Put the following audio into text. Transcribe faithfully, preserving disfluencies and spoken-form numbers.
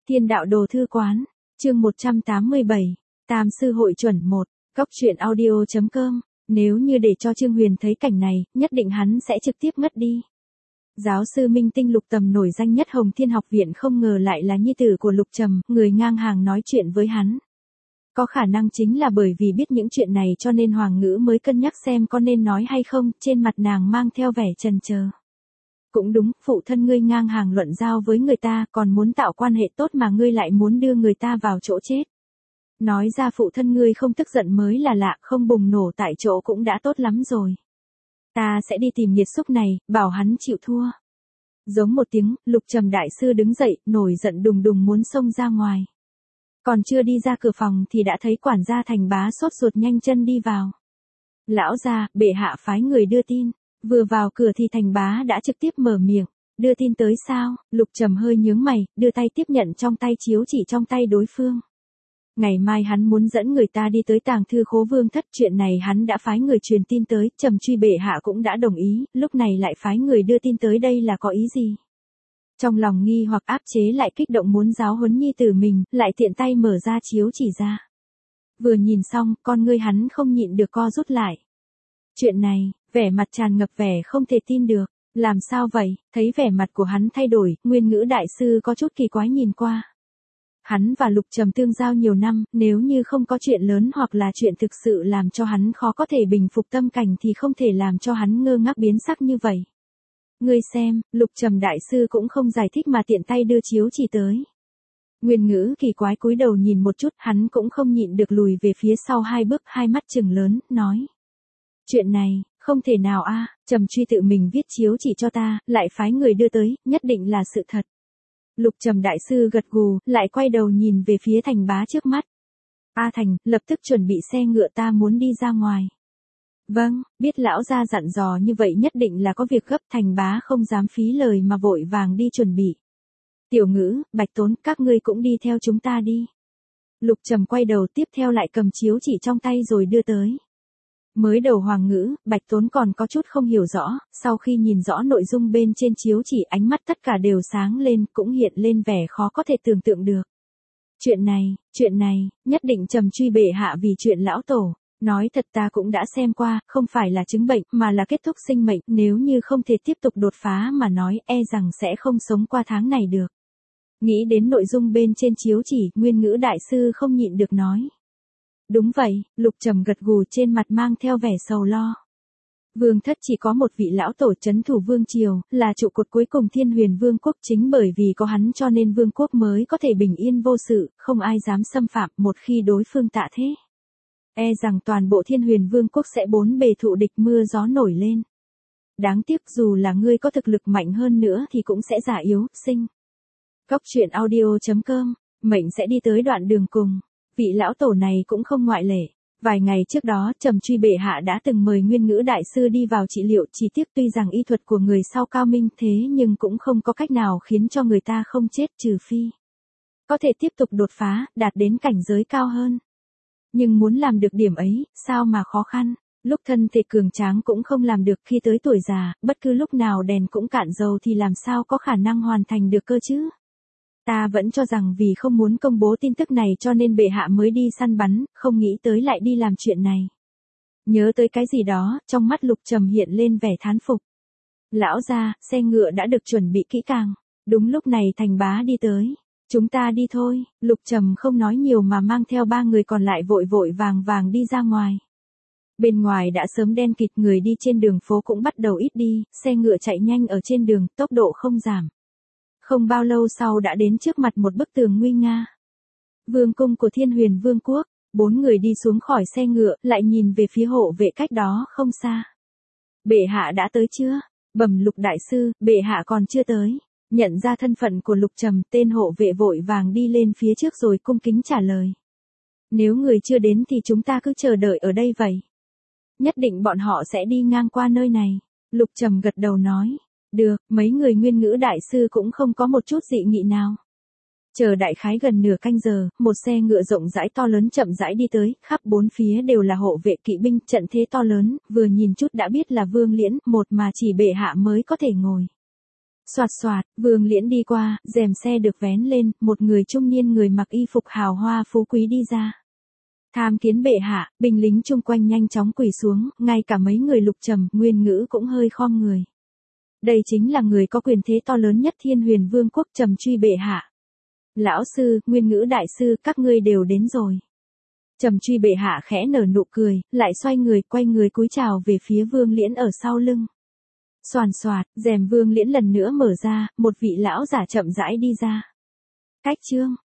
Thiên đạo đồ thư quán, chương một trăm tám mươi bảy, Tam sư hội chuẩn một, cóc truyện audio chấm com, nếu như để cho Trương Huyền thấy cảnh này, nhất định hắn sẽ trực tiếp ngất đi. Giáo sư minh tinh Lục Tầm nổi danh nhất Hồng Thiên học viện không ngờ lại là nhi tử của Lục Trầm, người ngang hàng nói chuyện với hắn. Có khả năng chính là bởi vì biết những chuyện này cho nên Hoàng Ngữ mới cân nhắc xem có nên nói hay không, trên mặt nàng mang theo vẻ chần chờ. Cũng đúng, phụ thân ngươi ngang hàng luận giao với người ta, còn muốn tạo quan hệ tốt mà ngươi lại muốn đưa người ta vào chỗ chết. Nói ra phụ thân ngươi không tức giận mới là lạ, không bùng nổ tại chỗ cũng đã tốt lắm rồi. Ta sẽ đi tìm nghiệt xúc này, bảo hắn chịu thua. Giống một tiếng, Lục Trầm đại sư đứng dậy, nổi giận đùng đùng muốn xông ra ngoài. Còn chưa đi ra cửa phòng thì đã thấy quản gia Thành Bá sốt ruột nhanh chân đi vào. Lão gia, bệ hạ phái người đưa tin. Vừa vào cửa thì Thành Bá đã trực tiếp mở miệng. Đưa tin tới sao? Lục Trầm hơi nhướng mày, đưa tay tiếp nhận trong tay chiếu chỉ trong tay đối phương. Ngày mai hắn muốn dẫn người ta đi tới tàng thư khố Vương Thất, chuyện này hắn đã phái người truyền tin tới, Trầm Truy bệ hạ cũng đã đồng ý, lúc này lại phái người đưa tin tới đây là có ý gì? Trong lòng nghi hoặc áp chế lại kích động muốn giáo huấn nhi tử mình, lại tiện tay mở ra chiếu chỉ ra. Vừa nhìn xong, con ngươi hắn không nhịn được co rút lại. Chuyện này, vẻ mặt tràn ngập vẻ không thể tin được, làm sao vậy? Thấy vẻ mặt của hắn thay đổi, Nguyên Ngữ đại sư có chút kỳ quái nhìn qua. Hắn và Lục Trầm tương giao nhiều năm, nếu như không có chuyện lớn hoặc là chuyện thực sự làm cho hắn khó có thể bình phục tâm cảnh thì không thể làm cho hắn ngơ ngác biến sắc như vậy. Ngươi xem, Lục Trầm đại sư cũng không giải thích mà tiện tay đưa chiếu chỉ tới. Nguyên Ngữ kỳ quái cúi đầu nhìn một chút, hắn cũng không nhịn được lùi về phía sau hai bước, hai mắt trừng lớn, nói. Chuyện này, không thể nào a, Trầm Truy tự mình viết chiếu chỉ cho ta, lại phái người đưa tới, nhất định là sự thật. Lục Trầm đại sư gật gù, lại quay đầu nhìn về phía Thành Bá trước mắt. A Thành, lập tức chuẩn bị xe ngựa, ta muốn đi ra ngoài. Vâng, biết lão gia dặn dò như vậy nhất định là có việc gấp, Thành Bá không dám phí lời mà vội vàng đi chuẩn bị. Tiểu Ngữ, Bạch Tốn, các ngươi cũng đi theo chúng ta đi. Lục Trầm quay đầu tiếp theo lại cầm chiếu chỉ trong tay rồi đưa tới. Mới đầu Hoàng Ngữ, Bạch Tốn còn có chút không hiểu rõ, sau khi nhìn rõ nội dung bên trên chiếu chỉ ánh mắt tất cả đều sáng lên, cũng hiện lên vẻ khó có thể tưởng tượng được. Chuyện này, chuyện này, nhất định Trầm Truy bệ hạ vì chuyện lão tổ. Nói thật ta cũng đã xem qua, không phải là chứng bệnh, mà là kết thúc sinh mệnh, nếu như không thể tiếp tục đột phá mà nói, e rằng sẽ không sống qua tháng này được. Nghĩ đến nội dung bên trên chiếu chỉ, Nguyên Ngữ đại sư không nhịn được nói. Đúng vậy, Lục Trầm gật gù, trên mặt mang theo vẻ sầu lo. Vương Thất chỉ có một vị lão tổ trấn thủ vương triều, là trụ cột cuối cùng Thiên Huyền Vương quốc, chính bởi vì có hắn cho nên vương quốc mới có thể bình yên vô sự, không ai dám xâm phạm, một khi đối phương tạ thế. E rằng toàn bộ Thiên Huyền Vương quốc sẽ bốn bề thụ địch, mưa gió nổi lên. Đáng tiếc dù là ngươi có thực lực mạnh hơn nữa thì cũng sẽ già yếu, sinh. Cóc truyện audio chấm com, mệnh sẽ đi tới đoạn đường cùng. Vị lão tổ này cũng không ngoại lệ. Vài ngày trước đó, Trầm Truy bệ hạ đã từng mời Nguyên Ngữ đại sư đi vào trị liệu, chỉ tiếc tuy rằng y thuật của người sau cao minh thế nhưng cũng không có cách nào khiến cho người ta không chết, trừ phi có thể tiếp tục đột phá, đạt đến cảnh giới cao hơn. Nhưng muốn làm được điểm ấy, sao mà khó khăn, lúc thân thể cường tráng cũng không làm được, khi tới tuổi già, bất cứ lúc nào đèn cũng cạn dầu thì làm sao có khả năng hoàn thành được cơ chứ. Ta vẫn cho rằng vì không muốn công bố tin tức này cho nên bệ hạ mới đi săn bắn, không nghĩ tới lại đi làm chuyện này. Nhớ tới cái gì đó, trong mắt Lục Trầm hiện lên vẻ thán phục. Lão gia, xe ngựa đã được chuẩn bị kỹ càng. Đúng lúc này Thành Bá đi tới. Chúng ta đi thôi, Lục Trầm không nói nhiều mà mang theo ba người còn lại vội vội vàng vàng đi ra ngoài. Bên ngoài đã sớm đen kịt, người đi trên đường phố cũng bắt đầu ít đi, xe ngựa chạy nhanh ở trên đường, tốc độ không giảm. Không bao lâu sau đã đến trước mặt một bức tường nguy nga. Vương cung của Thiên Huyền Vương quốc, bốn người đi xuống khỏi xe ngựa, lại nhìn về phía hộ vệ cách đó không xa. Bệ hạ đã tới chưa? Bẩm Lục đại sư, bệ hạ còn chưa tới. Nhận ra thân phận của Lục Trầm, tên hộ vệ vội vàng đi lên phía trước rồi cung kính trả lời. Nếu người chưa đến thì chúng ta cứ chờ đợi ở đây vậy. Nhất định bọn họ sẽ đi ngang qua nơi này. Lục Trầm gật đầu nói. Được, mấy người Nguyên Ngữ đại sư cũng không có một chút dị nghị nào. Chờ đại khái gần nửa canh giờ, một xe ngựa rộng rãi to lớn chậm rãi đi tới, khắp bốn phía đều là hộ vệ kỵ binh, trận thế to lớn, vừa nhìn chút đã biết là Vương Liễn, một mà chỉ bệ hạ mới có thể ngồi. Soạt soạt, Vương Liễn đi qua, rèm xe được vén lên, một người trung niên người mặc y phục hào hoa phú quý đi ra. Tham kiến bệ hạ, binh lính chung quanh nhanh chóng quỳ xuống, ngay cả mấy người Lục Trầm, Nguyên Ngữ cũng hơi khom người. Đây chính là người có quyền thế to lớn nhất Thiên Huyền Vương quốc, Trầm Truy bệ hạ. Lão sư, Nguyên Ngữ đại sư, các ngươi đều đến rồi. Trầm Truy bệ hạ khẽ nở nụ cười, lại xoay người, quay người cúi chào về phía Vương Liễn ở sau lưng. Soàn soạt, rèm Vương Liễn lần nữa mở ra, một vị lão giả chậm rãi đi ra. Cách chương